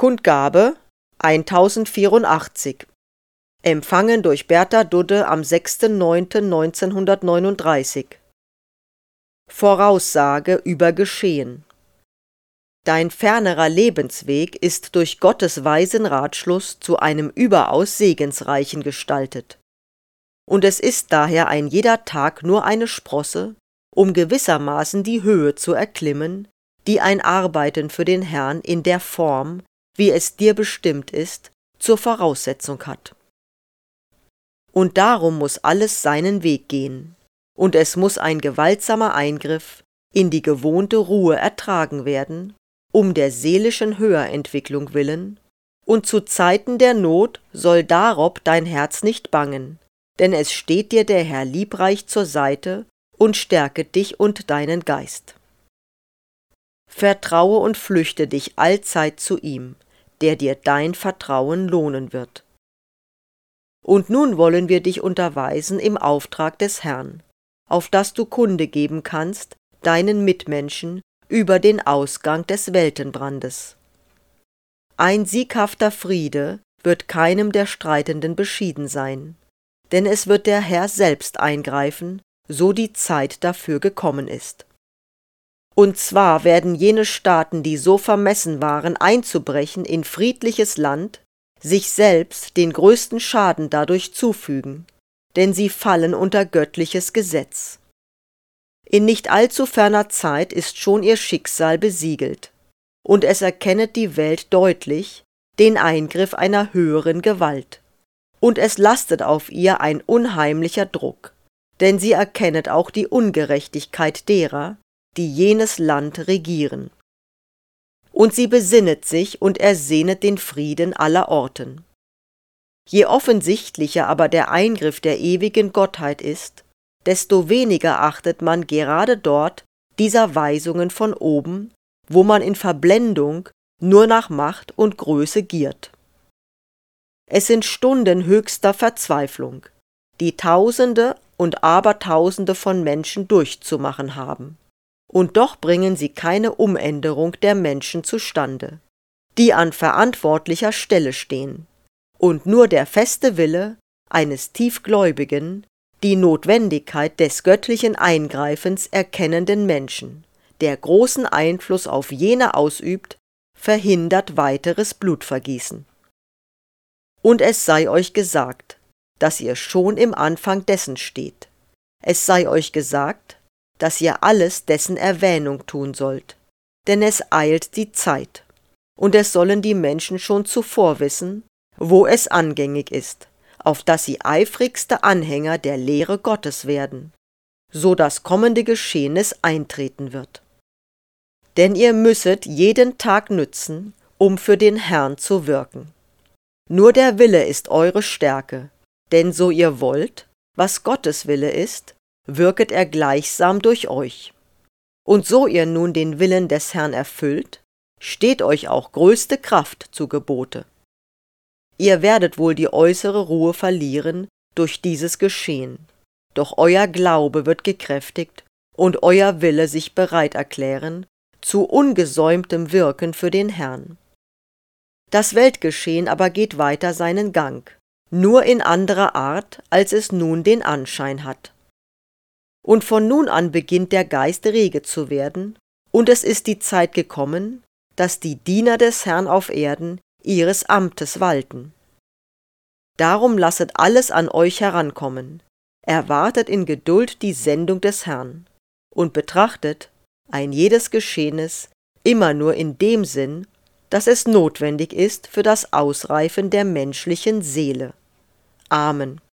Kundgabe 1084. Empfangen durch Bertha Dudde am 6.9.1939. Voraussage über Geschehen. Dein fernerer Lebensweg ist durch Gottes weisen Ratschluss zu einem überaus segensreichen gestaltet. Und es ist daher ein jeder Tag nur eine Sprosse, um gewissermaßen die Höhe zu erklimmen, die ein Arbeiten für den Herrn in der Form, wie es dir bestimmt ist, zur Voraussetzung hat. Und darum muß alles seinen Weg gehen, und es muß ein gewaltsamer Eingriff in die gewohnte Ruhe ertragen werden, um der seelischen Höherentwicklung willen, und zu Zeiten der Not soll darob dein Herz nicht bangen, denn es steht dir der Herr liebreich zur Seite und stärket dich und deinen Geist. Vertraue und flüchte dich allzeit zu ihm, der dir dein Vertrauen lohnen wird. Und nun wollen wir dich unterweisen im Auftrag des Herrn, auf dass du Kunde geben kannst deinen Mitmenschen über den Ausgang des Weltenbrandes. Ein sieghafter Friede wird keinem der Streitenden beschieden sein, denn es wird der Herr selbst eingreifen, so die Zeit dafür gekommen ist. Und zwar werden jene Staaten, die so vermessen waren, einzubrechen in friedliches Land, sich selbst den größten Schaden dadurch zufügen, denn sie fallen unter göttliches Gesetz. In nicht allzu ferner Zeit ist schon ihr Schicksal besiegelt, und es erkennet die Welt deutlich den Eingriff einer höheren Gewalt, und es lastet auf ihr ein unheimlicher Druck, denn sie erkennet auch die Ungerechtigkeit derer, die jenes Land regieren. Und sie besinnet sich und ersehnet den Frieden aller Orten. Je offensichtlicher aber der Eingriff der ewigen Gottheit ist, desto weniger achtet man gerade dort dieser Weisungen von oben, wo man in Verblendung nur nach Macht und Größe giert. Es sind Stunden höchster Verzweiflung, die Tausende und Abertausende von Menschen durchzumachen haben. Und doch bringen sie keine Umänderung der Menschen zustande, die an verantwortlicher Stelle stehen, und nur der feste Wille eines tiefgläubigen, die Notwendigkeit des göttlichen Eingreifens erkennenden Menschen, der großen Einfluss auf jene ausübt, verhindert weiteres Blutvergießen. Und es sei euch gesagt, dass ihr schon im Anfang dessen steht. Es sei euch gesagt, dass ihr alles dessen Erwähnung tun sollt, denn es eilt die Zeit, und es sollen die Menschen schon zuvor wissen, wo es angängig ist, auf dass sie eifrigste Anhänger der Lehre Gottes werden, so das kommende Geschehnis eintreten wird. Denn ihr müsset jeden Tag nützen, um für den Herrn zu wirken. Nur der Wille ist eure Stärke, denn so ihr wollt, was Gottes Wille ist, wirket er gleichsam durch euch. Und so ihr nun den Willen des Herrn erfüllt, steht euch auch größte Kraft zu Gebote. Ihr werdet wohl die äußere Ruhe verlieren durch dieses Geschehen, doch euer Glaube wird gekräftigt und euer Wille sich bereit erklären zu ungesäumtem Wirken für den Herrn. Das Weltgeschehen aber geht weiter seinen Gang, nur in anderer Art, als es nun den Anschein hat. Und von nun an beginnt der Geist rege zu werden, und es ist die Zeit gekommen, dass die Diener des Herrn auf Erden ihres Amtes walten. Darum lasset alles an euch herankommen, erwartet in Geduld die Sendung des Herrn und betrachtet ein jedes Geschehnis immer nur in dem Sinn, dass es notwendig ist für das Ausreifen der menschlichen Seele. Amen.